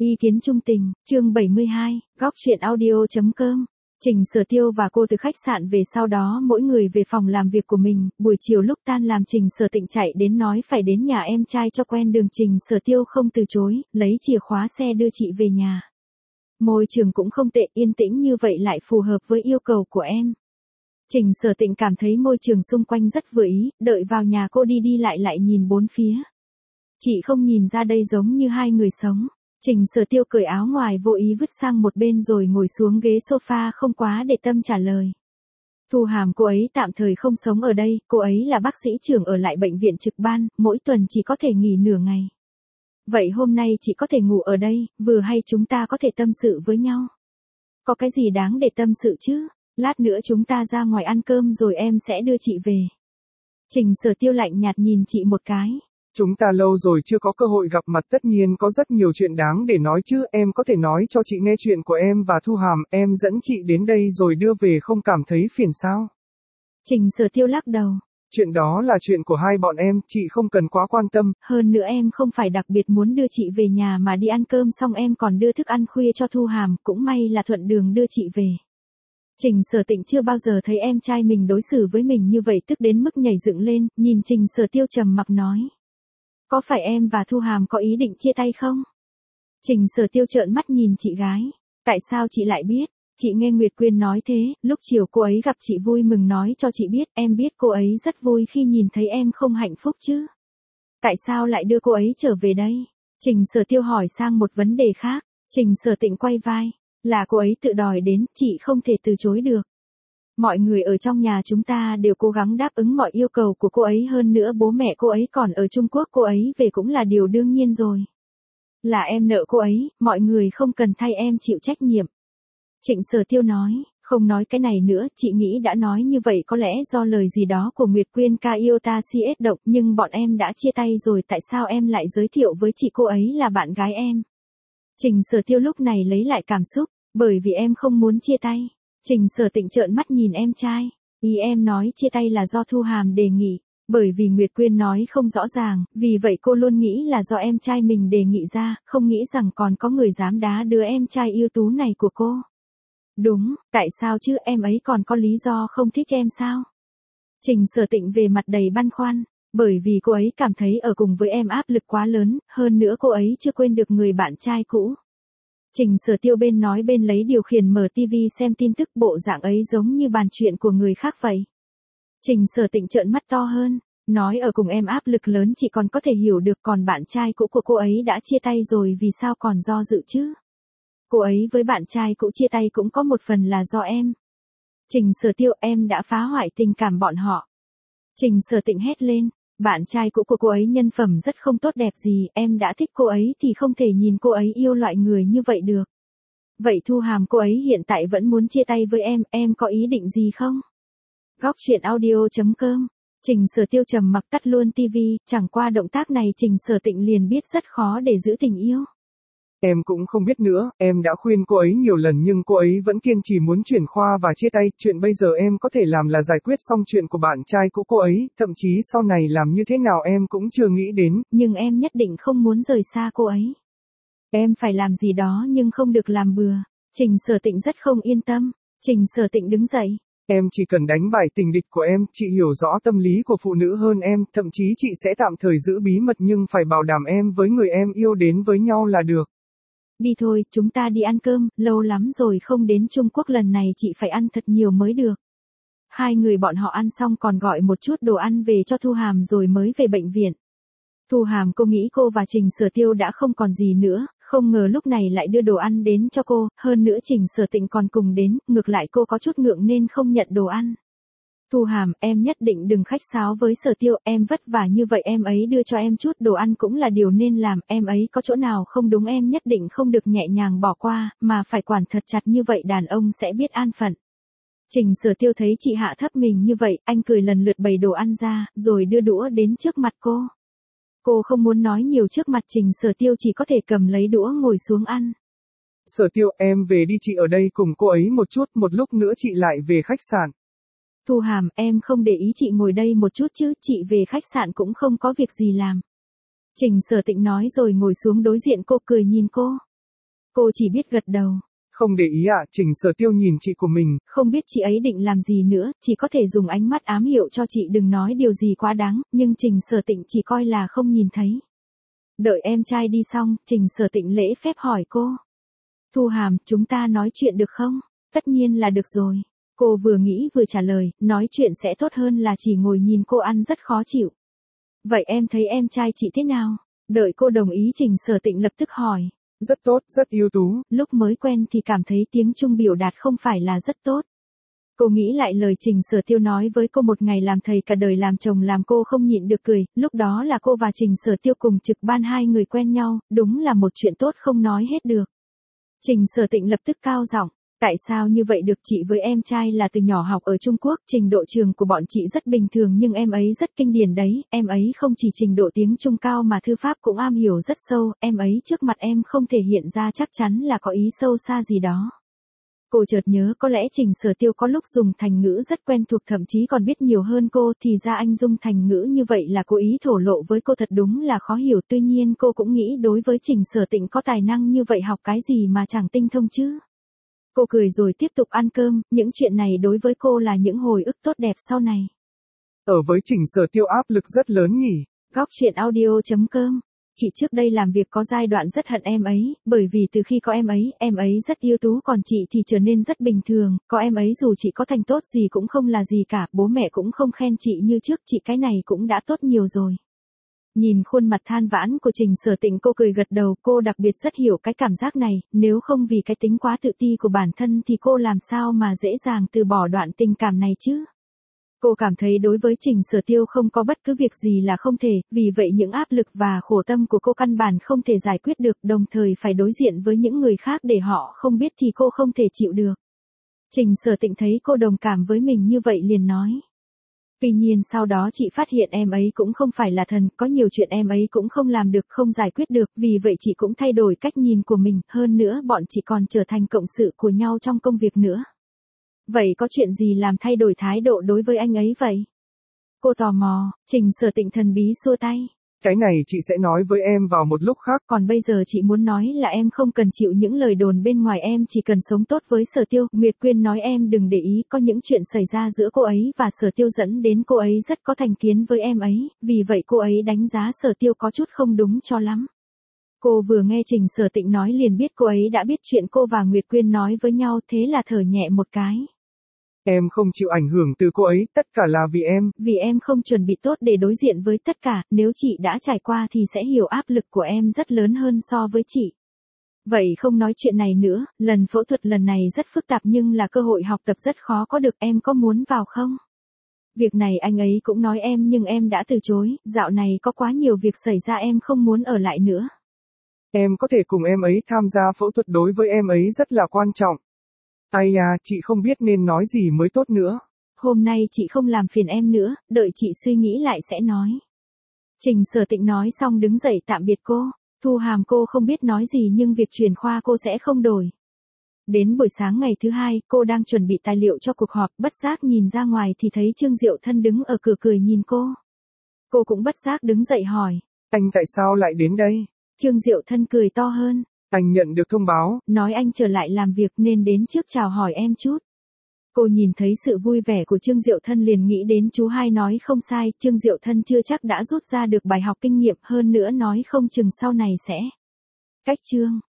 Ý kiến trung tình, chương 72, góc chuyện audio.com. Trình Sở Tiêu và cô từ khách sạn về, sau đó mỗi người về phòng làm việc của mình. Buổi chiều lúc tan làm, Trình Sở Tịnh chạy đến nói phải đến nhà em trai cho quen đường. Trình Sở Tiêu không từ chối, lấy chìa khóa xe đưa chị về nhà. Môi trường cũng không tệ, yên tĩnh như vậy lại phù hợp với yêu cầu của em. Trình Sở Tịnh cảm thấy môi trường xung quanh rất vừa ý, đợi vào nhà cô đi lại nhìn bốn phía. Chị không nhìn ra đây giống như hai người sống. Trình Sở Tiêu cởi áo ngoài vô ý vứt sang một bên rồi ngồi xuống ghế sofa không quá để tâm trả lời. Thu Hàm cô ấy tạm thời không sống ở đây, cô ấy là bác sĩ trưởng ở lại bệnh viện trực ban, mỗi tuần chỉ có thể nghỉ nửa ngày. Vậy hôm nay chị có thể ngủ ở đây, vừa hay chúng ta có thể tâm sự với nhau. Có cái gì đáng để tâm sự chứ, lát nữa chúng ta ra ngoài ăn cơm rồi em sẽ đưa chị về. Trình Sở Tiêu lạnh nhạt nhìn chị một cái. Chúng ta lâu rồi chưa có cơ hội gặp mặt, tất nhiên có rất nhiều chuyện đáng để nói chứ, em có thể nói cho chị nghe chuyện của em và Thu Hàm, em dẫn chị đến đây rồi đưa về không cảm thấy phiền sao? Trình Sở Tiêu lắc đầu. Chuyện đó là chuyện của hai bọn em, chị không cần quá quan tâm. Hơn nữa em không phải đặc biệt muốn đưa chị về nhà mà đi ăn cơm xong em còn đưa thức ăn khuya cho Thu Hàm, cũng may là thuận đường đưa chị về. Trình Sở Tịnh chưa bao giờ thấy em trai mình đối xử với mình như vậy, tức đến mức nhảy dựng lên, nhìn Trình Sở Tiêu trầm mặc nói. Có phải em và Thu Hàm có ý định chia tay không? Trình Sở Tiêu trợn mắt nhìn chị gái. Tại sao chị lại biết? Chị nghe Nguyệt Quyên nói thế, lúc chiều cô ấy gặp chị vui mừng nói cho chị biết, em biết cô ấy rất vui khi nhìn thấy em không hạnh phúc chứ. Tại sao lại đưa cô ấy trở về đây? Trình Sở Tiêu hỏi sang một vấn đề khác. Trình Sở Tịnh quay vai. Là cô ấy tự đòi đến, chị không thể từ chối được. Mọi người ở trong nhà chúng ta đều cố gắng đáp ứng mọi yêu cầu của cô ấy, hơn nữa bố mẹ cô ấy còn ở Trung Quốc, cô ấy về cũng là điều đương nhiên rồi. Là em nợ cô ấy, mọi người không cần thay em chịu trách nhiệm. Trịnh Sở Tiêu nói, không nói cái này nữa, chị nghĩ đã nói như vậy có lẽ do lời gì đó của Nguyệt Quyên ca yêu ta CS độc, nhưng bọn em đã chia tay rồi, tại sao em lại giới thiệu với chị cô ấy là bạn gái em? Trình Sở Tiêu lúc này lấy lại cảm xúc, bởi vì em không muốn chia tay. Trình Sở Tịnh trợn mắt nhìn em trai. Ý em nói chia tay là do Thu Hàm đề nghị, bởi vì Nguyệt Quyên nói không rõ ràng, vì vậy cô luôn nghĩ là do em trai mình đề nghị ra, không nghĩ rằng còn có người dám đá đứa em trai ưu tú này của cô. Đúng, tại sao chứ, em ấy còn có lý do không thích em sao? Trình Sở Tịnh về mặt đầy băn khoăn, bởi vì cô ấy cảm thấy ở cùng với em áp lực quá lớn, hơn nữa cô ấy chưa quên được người bạn trai cũ. Trình Sở Tiêu bên nói bên lấy điều khiển mở TV xem tin tức, bộ dạng ấy giống như bàn chuyện của người khác vậy. Trình Sở Tịnh trợn mắt to hơn, nói ở cùng em áp lực lớn chị còn có thể hiểu được, còn bạn trai cũ của cô ấy đã chia tay rồi vì sao còn do dự chứ? Cô ấy với bạn trai cũ chia tay cũng có một phần là do em. Trình Sở Tiêu, em đã phá hoại tình cảm bọn họ. Trình Sở Tịnh hét lên, bạn trai cũ của cô ấy nhân phẩm rất không tốt đẹp gì, em đã thích cô ấy thì không thể nhìn cô ấy yêu loại người như vậy được. Vậy Thu Hàm cô ấy hiện tại vẫn muốn chia tay với em có ý định gì không? Góc chuyện audio.com. Trình Sở Tiêu trầm mặc tắt luôn TV, chẳng qua động tác này Trình Sở Tịnh liền biết rất khó để giữ tình yêu. Em cũng không biết nữa, em đã khuyên cô ấy nhiều lần nhưng cô ấy vẫn kiên trì muốn chuyển khoa và chia tay, chuyện bây giờ em có thể làm là giải quyết xong chuyện của bạn trai của cô ấy, thậm chí sau này làm như thế nào em cũng chưa nghĩ đến. Nhưng em nhất định không muốn rời xa cô ấy. Em phải làm gì đó nhưng không được làm bừa. Trình Sở Tịnh rất không yên tâm. Trình Sở Tịnh đứng dậy. Em chỉ cần đánh bại tình địch của em, chị hiểu rõ tâm lý của phụ nữ hơn em, thậm chí chị sẽ tạm thời giữ bí mật nhưng phải bảo đảm em với người em yêu đến với nhau là được. Đi thôi, chúng ta đi ăn cơm, lâu lắm rồi không đến Trung Quốc, lần này chị phải ăn thật nhiều mới được. Hai người bọn họ ăn xong còn gọi một chút đồ ăn về cho Thu Hàm rồi mới về bệnh viện. Thu Hàm cô nghĩ cô và Trình Sở Tiêu đã không còn gì nữa, không ngờ lúc này lại đưa đồ ăn đến cho cô, hơn nữa Trình Sở Tịnh còn cùng đến, ngược lại cô có chút ngượng nên không nhận đồ ăn. Thu Hàm, em nhất định đừng khách sáo với Sở Tiêu, em vất vả như vậy em ấy đưa cho em chút đồ ăn cũng là điều nên làm, em ấy có chỗ nào không đúng em nhất định không được nhẹ nhàng bỏ qua, mà phải quản thật chặt như vậy đàn ông sẽ biết an phận. Trình Sở Tiêu thấy chị hạ thấp mình như vậy, anh cười lần lượt bày đồ ăn ra, rồi đưa đũa đến trước mặt cô. Cô không muốn nói nhiều trước mặt Trình Sở Tiêu, chỉ có thể cầm lấy đũa ngồi xuống ăn. Sở Tiêu, em về đi, chị ở đây cùng cô ấy một chút, một lúc nữa chị lại về khách sạn. Thu Hàm, em không để ý chị ngồi đây một chút chứ, chị về khách sạn cũng không có việc gì làm. Trình Sở Tịnh nói rồi ngồi xuống đối diện cô, cười nhìn cô. Cô chỉ biết gật đầu. Không để ý ạ, Trình Sở Tiêu nhìn chị của mình. Không biết chị ấy định làm gì nữa, chỉ có thể dùng ánh mắt ám hiệu cho chị đừng nói điều gì quá đáng, nhưng Trình Sở Tịnh chỉ coi là không nhìn thấy. Đợi em trai đi xong, Trình Sở Tịnh lễ phép hỏi cô. Thu Hàm, chúng ta nói chuyện được không? Tất nhiên là được rồi. Cô vừa nghĩ vừa trả lời, nói chuyện sẽ tốt hơn là chỉ ngồi nhìn cô ăn rất khó chịu. Vậy em thấy em trai chị thế nào? Đợi cô đồng ý Trình Sở Tịnh lập tức hỏi. Rất tốt, rất ưu tú. Lúc mới quen thì cảm thấy tiếng Trung biểu đạt không phải là rất tốt. Cô nghĩ lại lời Trình Sở Tiêu nói với cô một ngày làm thầy cả đời làm chồng làm cô không nhịn được cười, lúc đó là cô và Trình Sở Tiêu cùng trực ban hai người quen nhau, đúng là một chuyện tốt không nói hết được. Trình Sở Tịnh lập tức cao giọng, tại sao như vậy được, chị với em trai là từ nhỏ học ở Trung Quốc, trình độ trường của bọn chị rất bình thường nhưng em ấy rất kinh điển đấy, em ấy không chỉ trình độ tiếng Trung cao mà thư pháp cũng am hiểu rất sâu, em ấy trước mặt em không thể hiện ra chắc chắn là có ý sâu xa gì đó. Cô chợt nhớ có lẽ Trình Sở Tiêu có lúc dùng thành ngữ rất quen thuộc thậm chí còn biết nhiều hơn cô, thì ra anh dùng thành ngữ như vậy là cố ý thổ lộ với cô, thật đúng là khó hiểu, tuy nhiên cô cũng nghĩ đối với Trình Sở Tịnh có tài năng như vậy học cái gì mà chẳng tinh thông chứ. Cô cười rồi tiếp tục ăn cơm, những chuyện này đối với cô là những hồi ức tốt đẹp sau này. Ở với Trình Sở Tiêu áp lực rất lớn nhỉ. Góc truyện audio.com. Chị trước đây làm việc có giai đoạn rất hận em ấy, bởi vì từ khi có em ấy rất ưu tú còn chị thì trở nên rất bình thường, có em ấy dù chị có thành tốt gì cũng không là gì cả, bố mẹ cũng không khen chị như trước, chị cái này cũng đã tốt nhiều rồi. Nhìn khuôn mặt than vãn của Trình Sở Tịnh cô cười gật đầu, cô đặc biệt rất hiểu cái cảm giác này, nếu không vì cái tính quá tự ti của bản thân thì cô làm sao mà dễ dàng từ bỏ đoạn tình cảm này chứ. Cô cảm thấy đối với Trình Sở Tiêu không có bất cứ việc gì là không thể, vì vậy những áp lực và khổ tâm của cô căn bản không thể giải quyết được, đồng thời phải đối diện với những người khác để họ không biết thì cô không thể chịu được. Trình Sở Tịnh thấy cô đồng cảm với mình như vậy liền nói. Tuy nhiên sau đó chị phát hiện em ấy cũng không phải là thần, có nhiều chuyện em ấy cũng không làm được, không giải quyết được, vì vậy chị cũng thay đổi cách nhìn của mình, hơn nữa bọn chị còn trở thành cộng sự của nhau trong công việc nữa. Vậy có chuyện gì làm thay đổi thái độ đối với anh ấy vậy? Cô tò mò, Trình Sở Tịnh thần bí xua tay. Cái này chị sẽ nói với em vào một lúc khác. Còn bây giờ chị muốn nói là em không cần chịu những lời đồn bên ngoài, em chỉ cần sống tốt với Sở Tiêu. Nguyệt Quyên nói em đừng để ý, có những chuyện xảy ra giữa cô ấy và Sở Tiêu dẫn đến cô ấy rất có thành kiến với em ấy, vì vậy cô ấy đánh giá Sở Tiêu có chút không đúng cho lắm. Cô vừa nghe Trình Sở Tịnh nói liền biết cô ấy đã biết chuyện cô và Nguyệt Quyên nói với nhau, thế là thở nhẹ một cái. Em không chịu ảnh hưởng từ cô ấy, tất cả là vì em. Vì em không chuẩn bị tốt để đối diện với tất cả, nếu chị đã trải qua thì sẽ hiểu áp lực của em rất lớn hơn so với chị. Vậy không nói chuyện này nữa, lần phẫu thuật lần này rất phức tạp nhưng là cơ hội học tập rất khó có được, em có muốn vào không? Việc này anh ấy cũng nói em nhưng em đã từ chối, dạo này có quá nhiều việc xảy ra em không muốn ở lại nữa. Em có thể cùng em ấy tham gia phẫu thuật, đối với em ấy rất là quan trọng. Ai à, chị không biết nên nói gì mới tốt nữa. Hôm nay chị không làm phiền em nữa, đợi chị suy nghĩ lại sẽ nói. Trình Sở Tịnh nói xong đứng dậy tạm biệt cô. Thu Hàm cô không biết nói gì nhưng việc chuyển khoa cô sẽ không đổi. Đến buổi sáng ngày thứ hai, cô đang chuẩn bị tài liệu cho cuộc họp, bất giác nhìn ra ngoài thì thấy Trương Diệu Thân đứng ở cửa cười nhìn cô. Cô cũng bất giác đứng dậy hỏi. Anh tại sao lại đến đây? Trương Diệu Thân cười to hơn. Anh nhận được thông báo. Nói anh trở lại làm việc nên đến trước chào hỏi em chút. Cô nhìn thấy sự vui vẻ của Trương Diệu Thân liền nghĩ đến chú hai nói không sai, Trương Diệu Thân chưa chắc đã rút ra được bài học kinh nghiệm, hơn nữa nói không chừng sau này sẽ cách Trương.